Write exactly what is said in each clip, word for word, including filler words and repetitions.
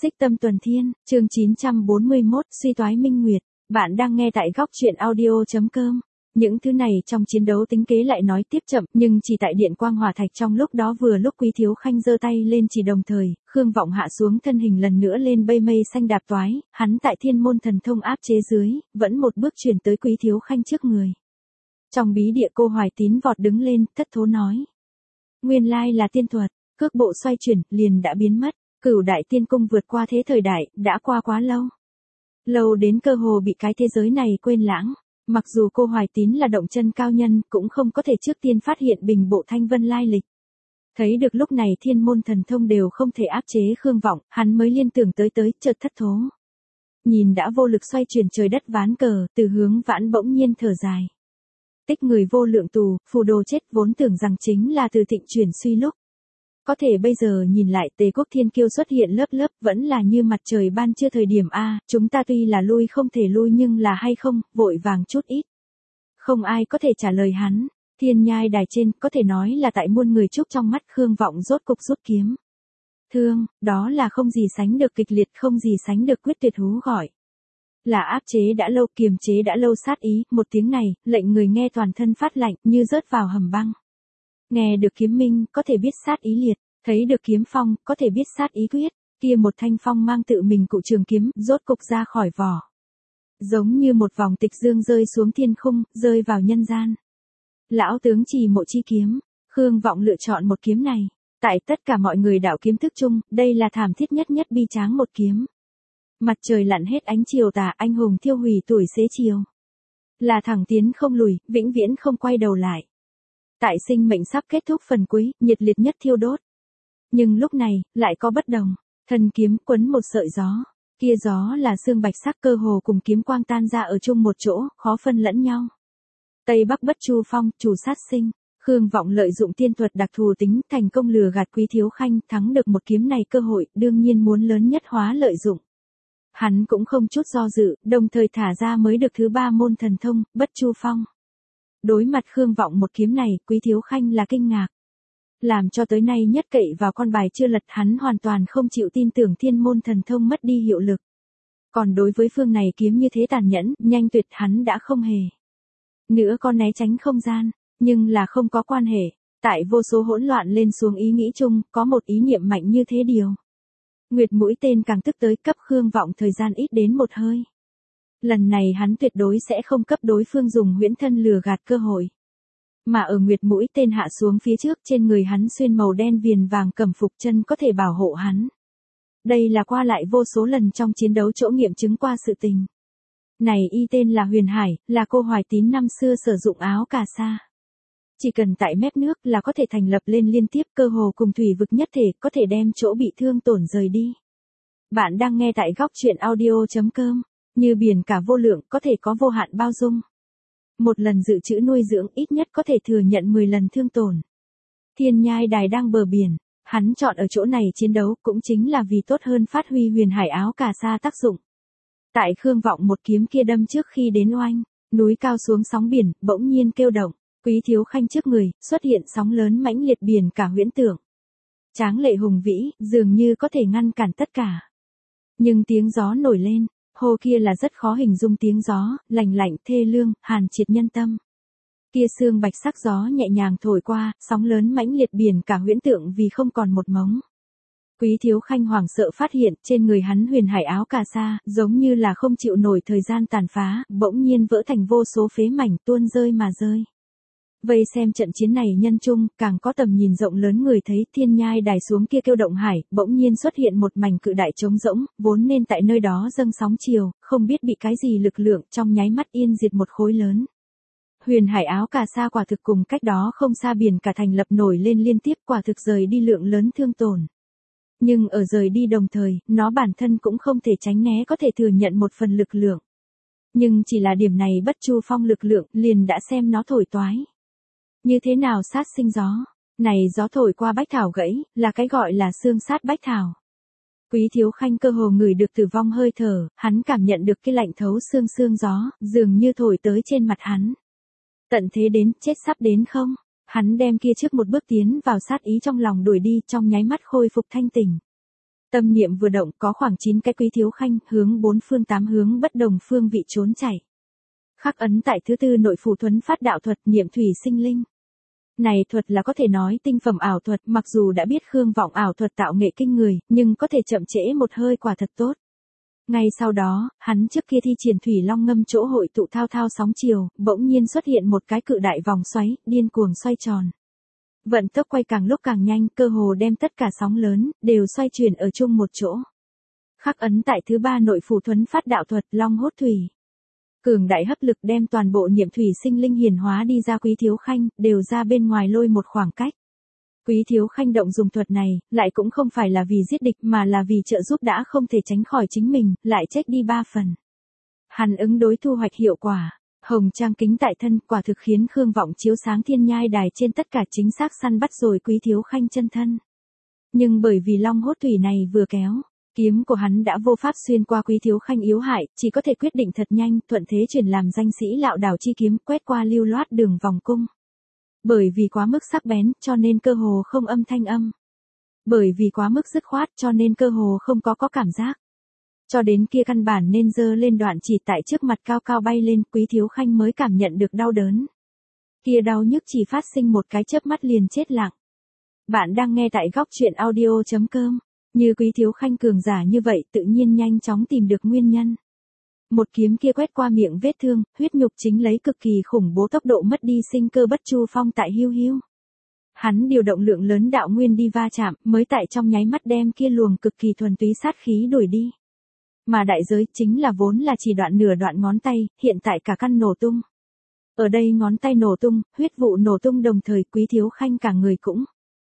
Xích Tâm Tuần Thiên, chương chín trăm bốn mươi mốt, suy toái minh nguyệt. Bạn đang nghe tại góc truyện audio chấm com. Những thứ này trong chiến đấu tính kế lại nói tiếp chậm, nhưng chỉ tại điện quang hỏa thạch trong lúc đó vừa lúc Quý Thiếu Khanh giơ tay lên chỉ đồng thời, Khương Vọng hạ xuống thân hình lần nữa lên bay mây xanh đạp toái, hắn tại thiên môn thần thông áp chế dưới, vẫn một bước chuyển tới Quý Thiếu Khanh trước người. Trong bí địa cô Hoài Tín vọt đứng lên, thất thố nói. Nguyên lai là tiên thuật, cước bộ xoay chuyển, liền đã biến mất. Cửu đại tiên cung vượt qua thế thời đại, đã qua quá lâu. Lâu đến cơ hồ bị cái thế giới này quên lãng. Mặc dù cô Hoài Tín là động chân cao nhân, cũng không có thể trước tiên phát hiện bình bộ thanh vân lai lịch. Thấy được lúc này thiên môn thần thông đều không thể áp chế Khương Vọng, hắn mới liên tưởng tới tới, chợt thất thố. Nhìn đã vô lực xoay chuyển trời đất ván cờ, từ hướng vãn bỗng nhiên thở dài. Tích người vô lượng tù, phù đồ chết vốn tưởng rằng chính là từ thịnh chuyển suy lúc. Có thể bây giờ nhìn lại Tề Quốc Thiên Kiêu xuất hiện lớp lớp vẫn là như mặt trời ban trưa thời điểm A, chúng ta tuy là lui không thể lui nhưng là hay không, vội vàng chút ít. Không ai có thể trả lời hắn, thiên nhai đài trên có thể nói là tại muôn người chúc trong mắt Khương Vọng rốt cục rút kiếm. Thương, đó là không gì sánh được kịch liệt, không gì sánh được quyết tuyệt hú gọi. Là áp chế đã lâu, kiềm chế đã lâu sát ý, một tiếng này, lệnh người nghe toàn thân phát lạnh như rớt vào hầm băng. Nghe được kiếm minh, có thể biết sát ý liệt, thấy được kiếm phong, có thể biết sát ý quyết, kia một thanh phong mang tự mình cụ trường kiếm, rốt cục ra khỏi vỏ. Giống như một vòng tịch dương rơi xuống thiên khung, rơi vào nhân gian. Lão tướng Trì Mộ chi kiếm, Khương Vọng lựa chọn một kiếm này, tại tất cả mọi người đạo kiếm thức chung, đây là thảm thiết nhất nhất bi tráng một kiếm. Mặt trời lặn hết ánh chiều tà, anh hùng thiêu hủy tuổi xế chiều. Là thẳng tiến không lùi, vĩnh viễn không quay đầu lại. Tại sinh mệnh sắp kết thúc phần cuối, nhiệt liệt nhất thiêu đốt. Nhưng lúc này, lại có bất đồng. Thần kiếm quấn một sợi gió. Kia gió là xương bạch sắc cơ hồ cùng kiếm quang tan ra ở chung một chỗ, khó phân lẫn nhau. Tây Bắc bất chu phong, chủ sát sinh. Khương Vọng lợi dụng tiên thuật đặc thù tính, thành công lừa gạt Quý Thiếu Khanh, thắng được một kiếm này cơ hội, đương nhiên muốn lớn nhất hóa lợi dụng. Hắn cũng không chút do dự, đồng thời thả ra mới được thứ ba môn thần thông, bất chu phong. Đối mặt Khương Vọng một kiếm này, Quý Thiếu Khanh là kinh ngạc. Làm cho tới nay nhất cậy vào con bài chưa lật, hắn hoàn toàn không chịu tin tưởng thiên môn thần thông mất đi hiệu lực. Còn đối với phương này kiếm như thế tàn nhẫn, nhanh tuyệt hắn đã không hề. Nữa con né tránh không gian, nhưng là không có quan hệ. Tại vô số hỗn loạn lên xuống ý nghĩ chung, có một ý niệm mạnh như thế điều. Nguyệt mũi tên càng tức tới cấp Khương Vọng thời gian ít đến một hơi. Lần này hắn tuyệt đối sẽ không cấp đối phương dùng huyễn thân lừa gạt cơ hội. Mà ở nguyệt mũi tên hạ xuống phía trước, trên người hắn xuyên màu đen viền vàng cẩm phục chân có thể bảo hộ hắn. Đây là qua lại vô số lần trong chiến đấu chỗ nghiệm chứng qua sự tình. Này y tên là Huyền Hải, là cô Hoài Tín năm xưa sử dụng áo cà sa. Chỉ cần tại mép nước là có thể thành lập lên liên tiếp, cơ hồ cùng thủy vực nhất thể, có thể đem chỗ bị thương tổn rời đi. Bạn đang nghe tại góc truyện audio chấm com. Như biển cả vô lượng, có thể có vô hạn bao dung. Một lần dự trữ nuôi dưỡng ít nhất có thể thừa nhận mười lần thương tổn. Thiên nhai đài đang bờ biển, hắn chọn ở chỗ này chiến đấu cũng chính là vì tốt hơn phát huy Huyền Hải áo cà sa tác dụng. Tại Khương Vọng một kiếm kia đâm trước khi đến oanh, núi cao xuống sóng biển, bỗng nhiên kêu động, Quý Thiếu Khanh trước người, xuất hiện sóng lớn mãnh liệt biển cả huyễn tưởng. Tráng lệ hùng vĩ, dường như có thể ngăn cản tất cả. Nhưng tiếng gió nổi lên. Hồ kia là rất khó hình dung tiếng gió, lạnh lạnh, thê lương, hàn triệt nhân tâm. Kia sương bạch sắc gió nhẹ nhàng thổi qua, sóng lớn mãnh liệt biển cả huyễn tượng vì không còn một mống. Quý Thiếu Khanh hoảng sợ phát hiện trên người hắn Huyền Hải áo cà sa, giống như là không chịu nổi thời gian tàn phá, bỗng nhiên vỡ thành vô số phế mảnh tuôn rơi mà rơi. Vây xem trận chiến này nhân chung, càng có tầm nhìn rộng lớn người thấy thiên nhai đài xuống kia kêu động hải, bỗng nhiên xuất hiện một mảnh cự đại trống rỗng, vốn nên tại nơi đó dâng sóng chiều, không biết bị cái gì lực lượng trong nháy mắt yên diệt một khối lớn. Huyền Hải áo cà sa quả thực cùng cách đó không xa biển cả thành lập nổi lên liên tiếp, quả thực rời đi lượng lớn thương tổn. Nhưng ở rời đi đồng thời, nó bản thân cũng không thể tránh né có thể thừa nhận một phần lực lượng. Nhưng chỉ là điểm này bất chu phong lực lượng, liền đã xem nó thổi toái. Như thế nào sát sinh gió? Này gió thổi qua bách thảo gãy, là cái gọi là xương sát bách thảo. Quý Thiếu Khanh cơ hồ ngửi được tử vong hơi thở, hắn cảm nhận được cái lạnh thấu xương xương gió, dường như thổi tới trên mặt hắn. Tận thế đến, chết sắp đến không? Hắn đem kia trước một bước tiến vào sát ý trong lòng đuổi đi, trong nháy mắt khôi phục thanh tỉnh. Tâm niệm vừa động có khoảng chín cái Quý Thiếu Khanh hướng bốn phương tám hướng bất đồng phương vị trốn chạy. Khắc ấn tại thứ tư nội phủ thuấn phát đạo thuật niệm thủy sinh linh. Này thuật là có thể nói tinh phẩm ảo thuật, mặc dù đã biết Khương Vọng ảo thuật tạo nghệ kinh người, nhưng có thể chậm trễ một hơi quả thật tốt. Ngay sau đó, hắn trước kia thi triển thủy long ngâm chỗ hội tụ thao thao sóng chiều, bỗng nhiên xuất hiện một cái cự đại vòng xoáy, điên cuồng xoay tròn. Vận tốc quay càng lúc càng nhanh, cơ hồ đem tất cả sóng lớn, đều xoay chuyển ở chung một chỗ. Khắc ấn tại thứ ba nội phủ thuấn phát đạo thuật long hốt thủy. Cường đại hấp lực đem toàn bộ niệm thủy sinh linh hiển hóa đi ra Quý Thiếu Khanh, đều ra bên ngoài lôi một khoảng cách. Quý Thiếu Khanh động dùng thuật này, lại cũng không phải là vì giết địch mà là vì trợ giúp đã không thể tránh khỏi chính mình, lại chết đi ba phần. Hắn ứng đối thu hoạch hiệu quả. Hồng trang kính tại thân quả thực khiến Khương Vọng chiếu sáng thiên nhai đài trên tất cả chính xác săn bắt rồi Quý Thiếu Khanh chân thân. Nhưng bởi vì long hốt thủy này vừa kéo, kiếm của hắn đã vô pháp xuyên qua Quý Thiếu Khanh yếu hại, chỉ có thể quyết định thật nhanh, thuận thế chuyển làm danh sĩ lạo đảo chi kiếm quét qua lưu loát đường vòng cung. Bởi vì quá mức sắc bén, cho nên cơ hồ không âm thanh âm. Bởi vì quá mức dứt khoát, cho nên cơ hồ không có có cảm giác. Cho đến kia căn bản nên giơ lên đoạn chỉ tại trước mặt cao cao bay lên, Quý Thiếu Khanh mới cảm nhận được đau đớn. Kia đau nhức chỉ phát sinh một cái chớp mắt liền chết lặng. Bạn đang nghe tại góc truyện audio chấm com. Như Quý Thiếu Khanh cường giả như vậy tự nhiên nhanh chóng tìm được nguyên nhân. Một kiếm kia quét qua miệng vết thương, huyết nhục chính lấy cực kỳ khủng bố tốc độ mất đi sinh cơ bất chu phong tại hiu hiu. Hắn điều động lượng lớn đạo nguyên đi va chạm, mới tại trong nháy mắt đem kia luồng cực kỳ thuần túy sát khí đuổi đi. Mà đại giới chính là vốn là chỉ đoạn nửa đoạn ngón tay, hiện tại cả căn nổ tung. Ở đây ngón tay nổ tung, huyết vụ nổ tung đồng thời Quý Thiếu Khanh cả người cũng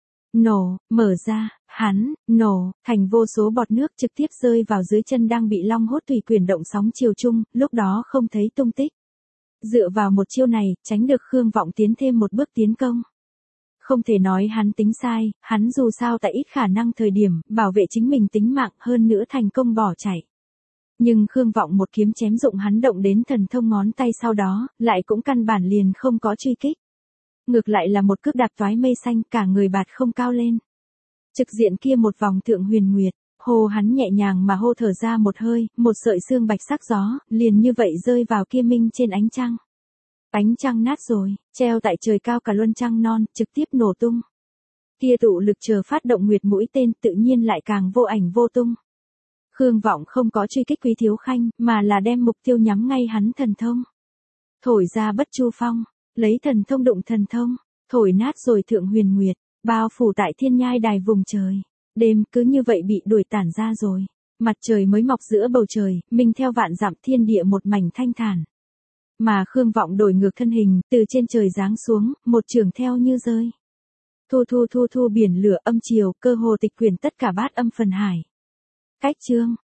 nổ, mở ra, hắn, nổ, thành vô số bọt nước trực tiếp rơi vào dưới chân đang bị long hốt thủy quyền động sóng chiều chung, lúc đó không thấy tung tích. Dựa vào một chiêu này, tránh được Khương Vọng tiến thêm một bước tiến công. Không thể nói hắn tính sai, hắn dù sao tại ít khả năng thời điểm, bảo vệ chính mình tính mạng hơn nữa thành công bỏ chạy. Nhưng Khương Vọng một kiếm chém dụng hắn động đến thần thông ngón tay sau đó, lại cũng căn bản liền không có truy kích. Ngược lại là một cước đạp toái mây xanh cả người bạt không cao lên. Trực diện kia một vòng thượng huyền nguyệt, hô hắn nhẹ nhàng mà hô thở ra một hơi, một sợi xương bạch sắc gió, liền như vậy rơi vào kia minh trên ánh trăng. Ánh trăng nát rồi, treo tại trời cao cả luân trăng non, trực tiếp nổ tung. Kia tụ lực chờ phát động nguyệt mũi tên tự nhiên lại càng vô ảnh vô tung. Khương Vọng không có truy kích Quý Thiếu Khanh, mà là đem mục tiêu nhắm ngay hắn thần thông. Thổi ra bất chu phong, lấy thần thông đụng thần thông, thổi nát rồi thượng huyền nguyệt, bao phủ tại thiên nhai đài vùng trời. Đêm cứ như vậy bị đuổi tản ra rồi. Mặt trời mới mọc giữa bầu trời, minh theo vạn dặm thiên địa một mảnh thanh thản. Mà Khương Vọng đổi ngược thân hình, từ trên trời giáng xuống, một trường theo như rơi. Thu thu thu thu biển lửa âm chiều, cơ hồ tịch quyển tất cả bát âm phần hải. Cách chương,